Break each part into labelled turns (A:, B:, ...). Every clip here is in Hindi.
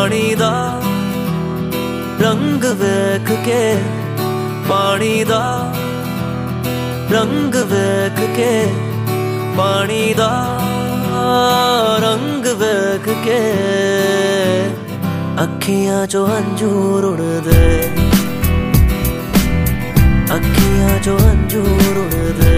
A: पानी दा रंग वेख के, पानी दा रंग वेख के, पानी दा रंग वेख के, अखियां चो अंजूर उड़दे, अखियां चो अंजूर उड़दे।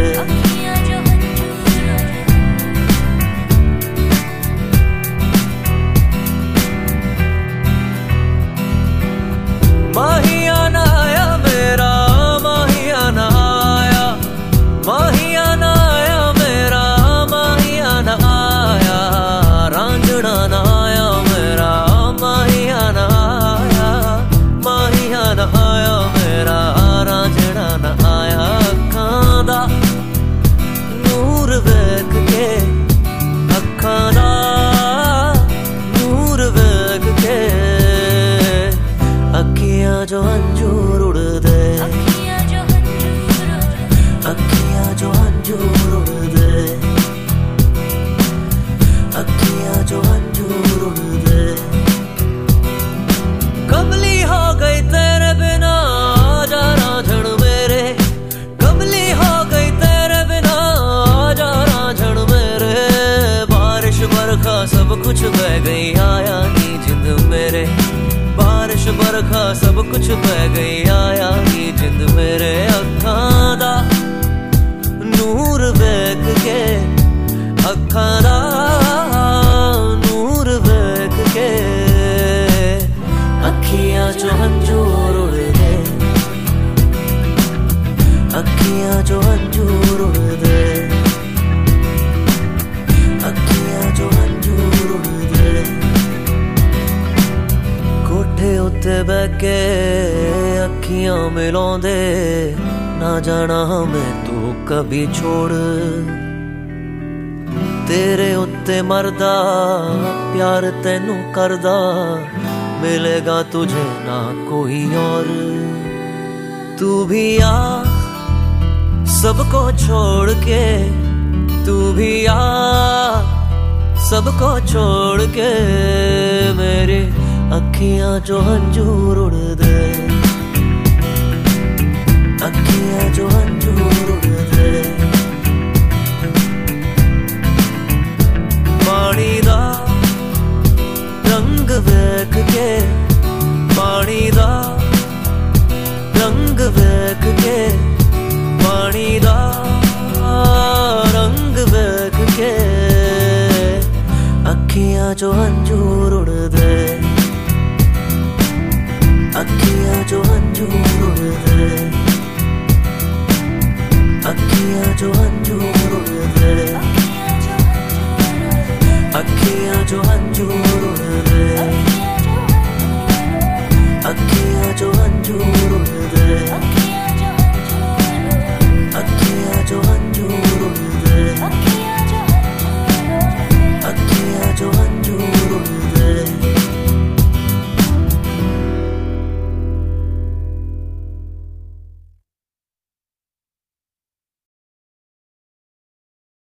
A: माहिया ना आया मेरा, माहिया ना आया, माहिया ना आया मेरा, माहिया ना आया, रांझना ना आया मेरा, माहिया ना आया, माहिया ना आया मेरा, रांझना ना आया। अखां दा नूर वेख के, अखां दा नूर वेख के, अखियां जो अंजूर उड़दे, अखियां जो अंजूर उड़दे, अखियां जो अंजूर उड़दे। कमली हो गई तेरे बिना आजा रांझण मेरे, कमली हो गई तेरे बिना आजा रांझण मेरे। बारिश बरखा सब कुछ बह गई, आया नी जिंद मेरे, बारिश बरखा सब कुछ बह गई, आया नी जिंद मेरे। अखां दा नूर वेख के, अखां दा नूर वेख के, अखियां चो अंजूर उड़दे, अखियां चो अंजूर उड़दे, अखियां चो अंजूर उड़दे। कोठे उत्ते बह के अखियां मिलाउंदे, ना जाना मैं तू कभी छोड़, तेरे उत्ते मरदा प्यार तैनू करदा, मिलेगा तुझे ना कोई और। तू भी आ सबको छोड़ के, तू भी आ सबको छोड़ के, मेरे अखियां जो अंजूर उड़दे, अखियां जो अंजूर उड़दे। पानी दा रंग वेख के, पानी दा रंग वेख के, पानी दा रंग वेख के, अखियां जो अंजूर उड़दे, अखियां जो अंजूर उड़दे, अखियां जो अंजूर उड़दे, अखियां जो अंजूर उड़दे, अखियां जो अंजूर उड़दे, अखियां जो अंजूर